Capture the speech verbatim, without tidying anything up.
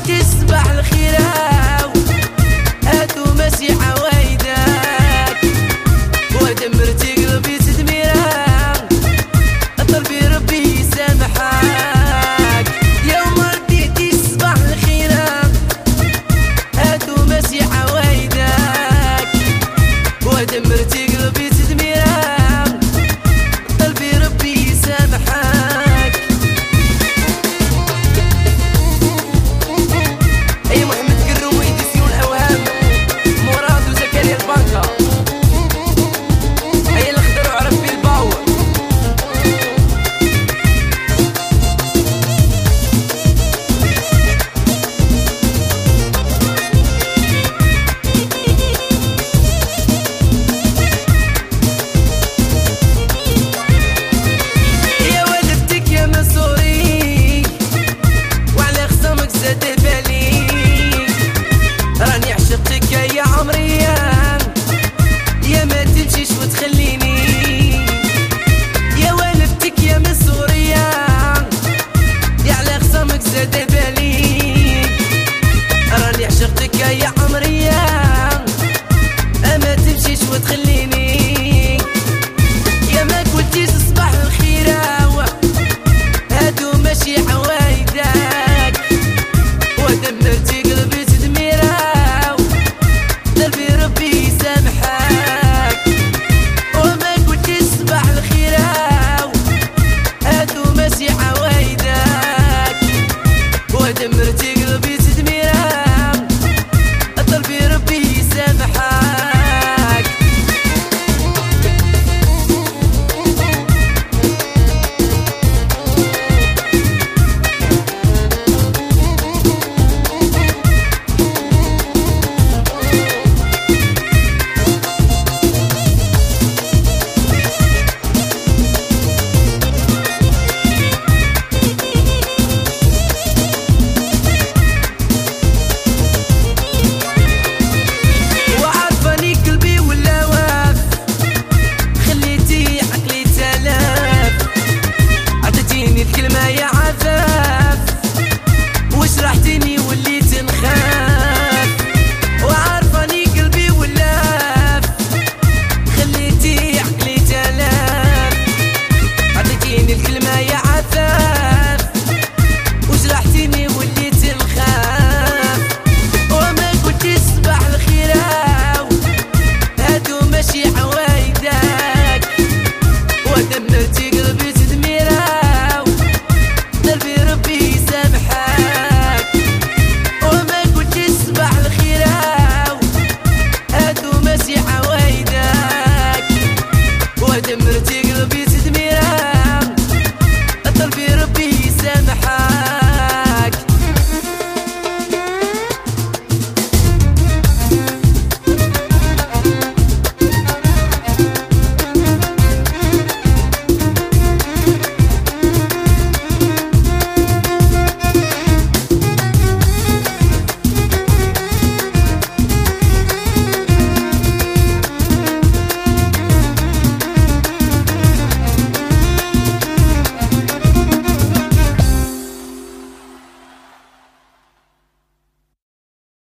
تصبح الخيرة هاتو ماشي عوايدك ودمرتي قلبي تدميرة طلبي ربي يسامحك يوم رديتي تصبح الخيرة هاتو ماشي عوايدك ودمرتي قلبي تدميرة طلبي ربي يسامحك. اي محمد كروم ويديسيون الاوهام مراد وزكريا البنكا اي الخضر وعرف في الباور يا ولدتك يا مسوري وعلى خصامك زاد بالي راني عشقتك يا عمري يا ما تمشيش وتخليني يا والدتك يا مسورية يا على خصامك زاد